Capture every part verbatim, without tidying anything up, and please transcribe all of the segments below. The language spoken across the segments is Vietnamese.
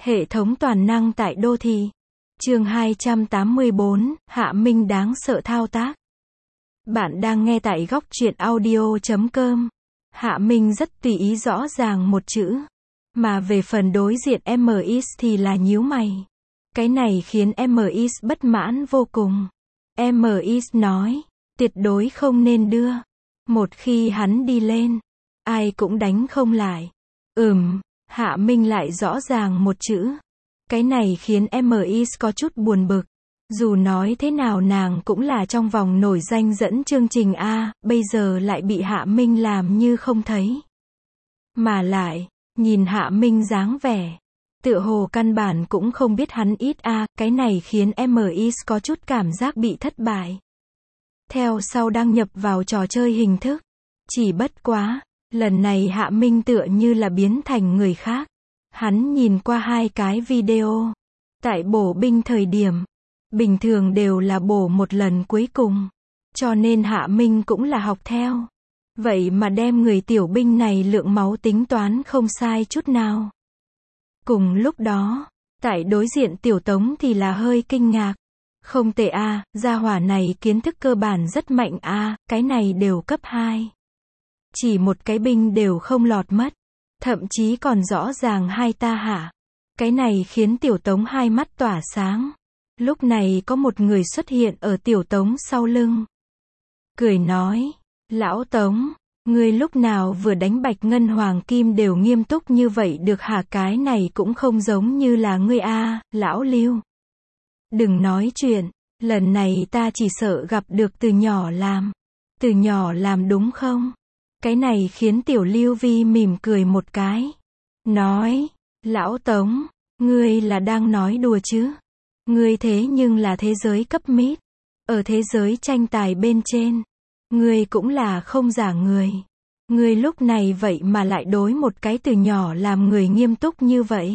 Hệ thống toàn năng tại đô thị. Chương hai trăm tám mươi bốn, Hạ Minh đáng sợ thao tác. Bạn đang nghe tại góc truyện audio chấm com. Hạ Minh rất tùy ý rõ ràng một chữ. Mà về phần đối diện em ích thì là nhíu mày. Cái này khiến em ích bất mãn vô cùng. em ích nói, tuyệt đối không nên đưa. Một khi hắn đi lên, ai cũng đánh không lại. Ừm, Hạ Minh lại rõ ràng một chữ. Cái này khiến em ích có chút buồn bực. Dù nói thế nào nàng cũng là trong vòng nổi danh dẫn chương trình A, bây giờ lại bị Hạ Minh làm như không thấy. Mà lại, nhìn Hạ Minh dáng vẻ, tựa hồ căn bản cũng không biết hắn ít A, cái này khiến em ích có chút cảm giác bị thất bại. Theo sau đăng nhập vào trò chơi hình thức. Chỉ bất quá, lần này Hạ Minh tựa như là biến thành người khác. Hắn nhìn qua hai cái video. Tại bổ binh thời điểm, bình thường đều là bổ một lần cuối cùng. Cho nên Hạ Minh cũng là học theo. Vậy mà đem người tiểu binh này lượng máu tính toán không sai chút nào. Cùng lúc đó, tại đối diện tiểu tống thì là hơi kinh ngạc. Không tệ a, gia hỏa này kiến thức cơ bản rất mạnh a, cái này đều cấp hai. Chỉ một cái binh đều không lọt mất. Thậm chí còn rõ ràng hai ta hả. Cái này khiến tiểu tống hai mắt tỏa sáng. Lúc này có một người xuất hiện ở tiểu tống sau lưng. Cười nói, lão tống, ngươi lúc nào vừa đánh bạch ngân hoàng kim đều nghiêm túc như vậy được hả, cái này cũng không giống như là ngươi a, lão Lưu. Đừng nói chuyện, lần này ta chỉ sợ gặp được từ nhỏ làm. Từ nhỏ làm đúng không? Cái này khiến tiểu Lưu Vi mỉm cười một cái. Nói, lão Tống, ngươi là đang nói đùa chứ? Ngươi thế nhưng là thế giới cấp mít. Ở thế giới tranh tài bên trên, ngươi cũng là không giả người. Ngươi lúc này vậy mà lại đối một cái từ nhỏ làm người nghiêm túc như vậy.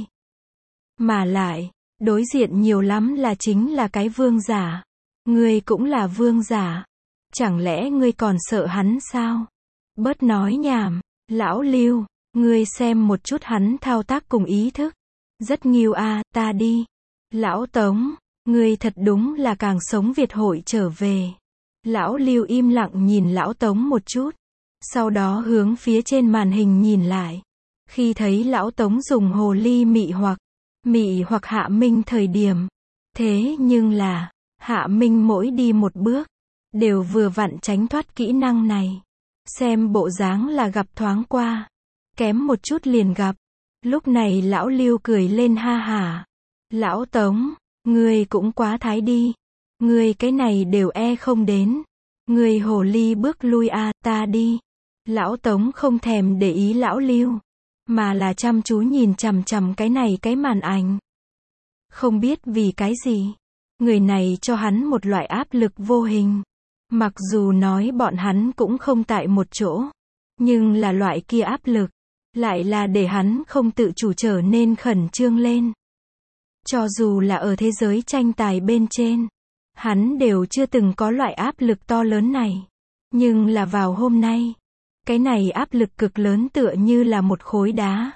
Mà lại, đối diện nhiều lắm là chính là cái vương giả. Ngươi cũng là vương giả. Chẳng lẽ ngươi còn sợ hắn sao? Bớt nói nhảm, lão Lưu, ngươi xem một chút hắn thao tác cùng ý thức. Rất nghiêu a, ta đi. Lão Tống, ngươi thật đúng là càng sống Việt hội trở về. Lão Lưu im lặng nhìn lão Tống một chút. Sau đó hướng phía trên màn hình nhìn lại. Khi thấy lão Tống dùng hồ ly mị hoặc, mị hoặc Hạ Minh thời điểm. Thế nhưng là, Hạ Minh mỗi đi một bước, đều vừa vặn tránh thoát kỹ năng này. Xem bộ dáng là gặp thoáng qua. Kém một chút liền gặp. Lúc này lão Lưu cười lên ha hả. Lão Tống, ngươi cũng quá thái đi. Ngươi cái này đều e không đến. Ngươi hồ ly bước lui a, ta đi. Lão Tống không thèm để ý lão Lưu. Mà là chăm chú nhìn chằm chằm cái này cái màn ảnh. Không biết vì cái gì. Người này cho hắn một loại áp lực vô hình. Mặc dù nói bọn hắn cũng không tại một chỗ. Nhưng là loại kia áp lực. Lại là để hắn không tự chủ trở nên khẩn trương lên. Cho dù là ở thế giới tranh tài bên trên. Hắn đều chưa từng có loại áp lực to lớn này. Nhưng là vào hôm nay. Cái này áp lực cực lớn tựa như là một khối đá.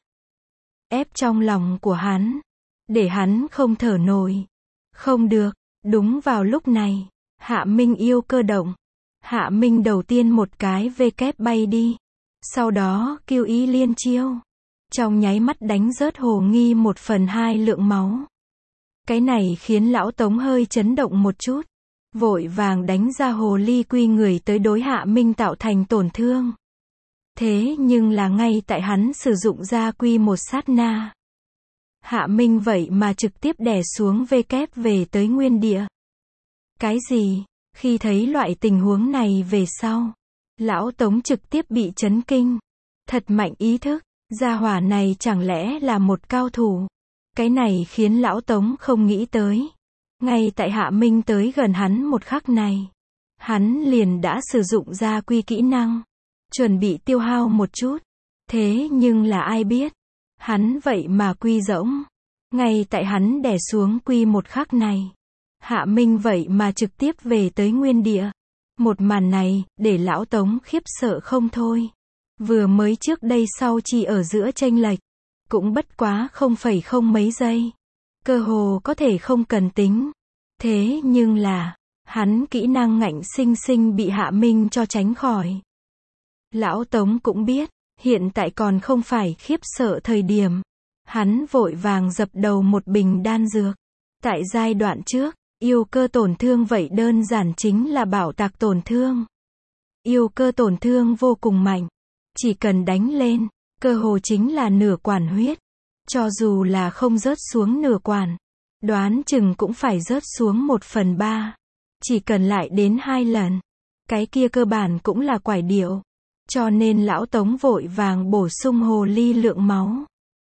Ép trong lòng của hắn. Để hắn không thở nổi. Không được. Đúng vào lúc này. Hạ Minh yêu cơ động. Hạ Minh đầu tiên một cái vê kép bay đi. Sau đó kêu ý liên chiêu. Trong nháy mắt đánh rớt hồ nghi một phần hai lượng máu. Cái này khiến lão Tống hơi chấn động một chút. Vội vàng đánh ra hồ ly quy người tới đối Hạ Minh tạo thành tổn thương. Thế nhưng là ngay tại hắn sử dụng ra quy một sát na. Hạ Minh vậy mà trực tiếp đè xuống vê kép về tới nguyên địa. Cái gì? Khi thấy loại tình huống này về sau, lão Tống trực tiếp bị chấn kinh. Thật mạnh ý thức, gia hỏa này chẳng lẽ là một cao thủ. Cái này khiến lão Tống không nghĩ tới. Ngay tại Hạ Minh tới gần hắn một khắc này, hắn liền đã sử dụng ra quy kỹ năng. Chuẩn bị tiêu hao một chút. Thế nhưng là ai biết. Hắn vậy mà quy rỗng. Ngay tại hắn đè xuống quy một khắc này. Hạ Minh vậy mà trực tiếp về tới nguyên địa. Một màn này, để lão Tống khiếp sợ không thôi. Vừa mới trước đây sau chỉ ở giữa chênh lệch. cũng bất quá không phẩy không mấy giây. Cơ hồ có thể không cần tính. Thế nhưng là, hắn kỹ năng ngạnh sinh sinh bị Hạ Minh cho tránh khỏi. Lão Tống cũng biết, hiện tại còn không phải khiếp sợ thời điểm. Hắn vội vàng dập đầu một bình đan dược. Tại giai đoạn trước, yêu cơ tổn thương vậy đơn giản chính là bảo tạc tổn thương. Yêu cơ tổn thương vô cùng mạnh. Chỉ cần đánh lên, cơ hồ chính là nửa quản huyết. Cho dù là không rớt xuống nửa quản, đoán chừng cũng phải rớt xuống một phần ba. Chỉ cần lại đến hai lần, cái kia cơ bản cũng là quải điệu. Cho nên lão Tống vội vàng bổ sung hồ ly lượng máu.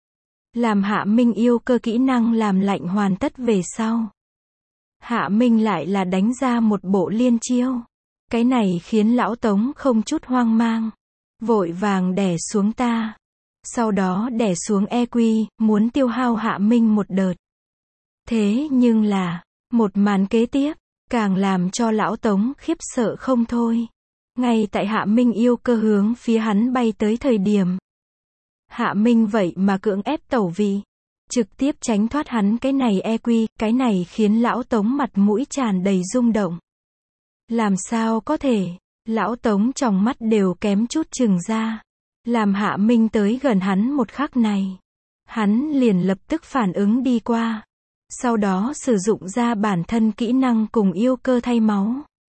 Làm Hạ Minh yêu cơ kỹ năng làm lạnh hoàn tất về sau. Hạ Minh lại là đánh ra một bộ liên chiêu. Cái này khiến lão Tống không chút hoang mang. Vội vàng đè xuống ta. Sau đó đè xuống e quy, muốn tiêu hao Hạ Minh một đợt. Thế nhưng là, một màn kế tiếp, càng làm cho lão Tống khiếp sợ không thôi. Ngay tại Hạ Minh yêu cơ hướng phía hắn bay tới thời điểm. Hạ Minh vậy mà cưỡng ép tẩu vị. Trực tiếp tránh thoát hắn cái này e quy, cái này khiến lão Tống mặt mũi tràn đầy rung động. Làm sao có thể, lão Tống trong mắt đều kém chút chừng ra. Làm Hạ Minh tới gần hắn một khắc này. Hắn liền lập tức phản ứng đi qua. Sau đó sử dụng ra bản thân kỹ năng cùng yêu cơ thay máu.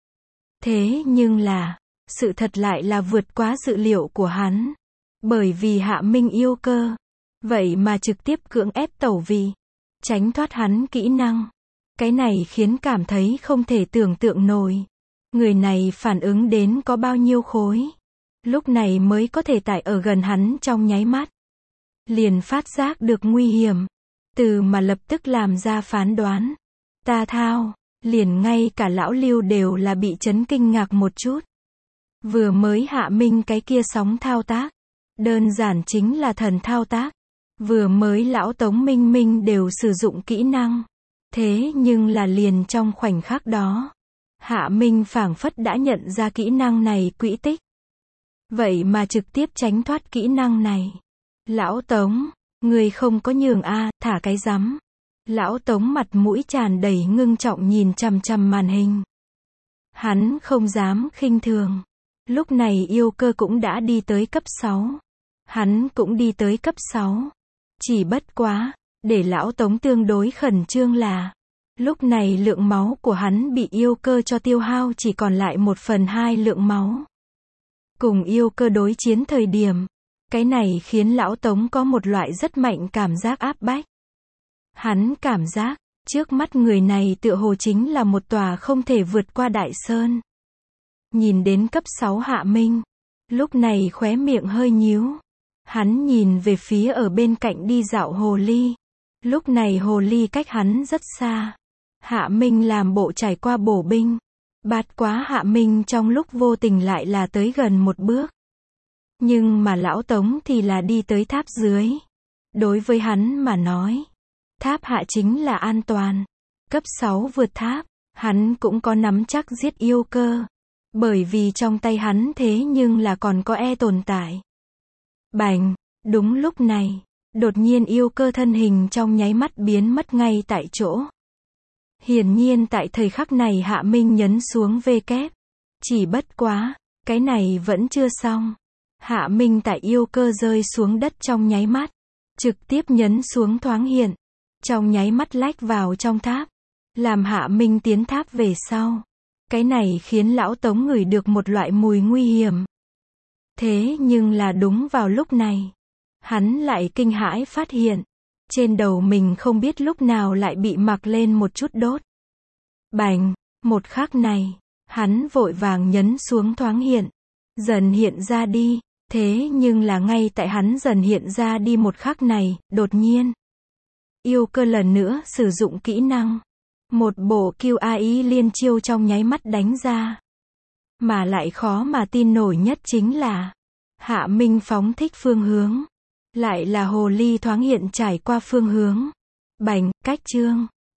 Thế nhưng là, sự thật lại là vượt quá dự liệu của hắn. Bởi vì Hạ Minh yêu cơ, vậy mà trực tiếp cưỡng ép tẩu vị, tránh thoát hắn kỹ năng. Cái này khiến cảm thấy không thể tưởng tượng nổi. Người này phản ứng đến có bao nhiêu khối. Lúc này mới có thể tại ở gần hắn trong nháy mắt. Liền phát giác được nguy hiểm. Từ mà lập tức làm ra phán đoán. Ta thao, liền ngay cả lão Lưu đều là bị chấn kinh ngạc một chút. Vừa mới Hạ Minh cái kia sóng thao tác. Đơn giản chính là thần thao tác. Vừa mới lão Tống Minh Minh đều sử dụng kỹ năng. Thế nhưng là liền trong khoảnh khắc đó. Hạ Minh phảng phất đã nhận ra kỹ năng này quỹ tích. Vậy mà trực tiếp tránh thoát kỹ năng này. Lão Tống, người không có nhường a, thả cái rắm. Lão Tống mặt mũi tràn đầy ngưng trọng nhìn chằm chằm màn hình. Hắn không dám khinh thường. Lúc này yêu cơ cũng đã đi tới cấp sáu. Hắn cũng đi tới cấp sáu. Chỉ bất quá, để lão Tống tương đối khẩn trương là, lúc này lượng máu của hắn bị yêu cơ cho tiêu hao chỉ còn lại một phần hai lượng máu. Cùng yêu cơ đối chiến thời điểm, cái này khiến lão Tống có một loại rất mạnh cảm giác áp bách. Hắn cảm giác, trước mắt người này tựa hồ chính là một tòa không thể vượt qua đại sơn. Nhìn đến cấp sáu Hạ Minh, lúc này khóe miệng hơi nhíu. Hắn nhìn về phía ở bên cạnh đi dạo hồ ly. Lúc này hồ ly cách hắn rất xa. Hạ Minh làm bộ trải qua bổ binh. Bạt quá Hạ Minh trong lúc vô tình lại là tới gần một bước. Nhưng mà lão Tống thì là đi tới tháp dưới. Đối với hắn mà nói, tháp hạ chính là an toàn. Cấp sáu vượt tháp, hắn cũng có nắm chắc giết yêu cơ. Bởi vì trong tay hắn thế nhưng là còn có e tồn tại. Bành, đúng lúc này, đột nhiên yêu cơ thân hình trong nháy mắt biến mất ngay tại chỗ. Hiển nhiên tại thời khắc này Hạ Minh nhấn xuống V kép. Chỉ bất quá, cái này vẫn chưa xong. Hạ Minh tại yêu cơ rơi xuống đất trong nháy mắt. Trực tiếp nhấn xuống thoáng hiện. Trong nháy mắt lách vào trong tháp. Làm Hạ Minh tiến tháp về sau. Cái này khiến lão Tống ngửi được một loại mùi nguy hiểm. Thế nhưng là đúng vào lúc này. Hắn lại kinh hãi phát hiện. Trên đầu mình không biết lúc nào lại bị mặc lên một chút đốt. Bành, một khắc này, hắn vội vàng nhấn xuống thoáng hiện. Dần hiện ra đi. Thế nhưng là ngay tại hắn dần hiện ra đi một khắc này, đột nhiên. Yêu cơ lần nữa sử dụng kỹ năng. Một bộ Q A I liên chiêu trong nháy mắt đánh ra. Mà lại khó mà tin nổi nhất chính là Hạ Minh phóng thích phương hướng. Lại là hồ ly thoáng hiện trải qua phương hướng. Bành, cách chương.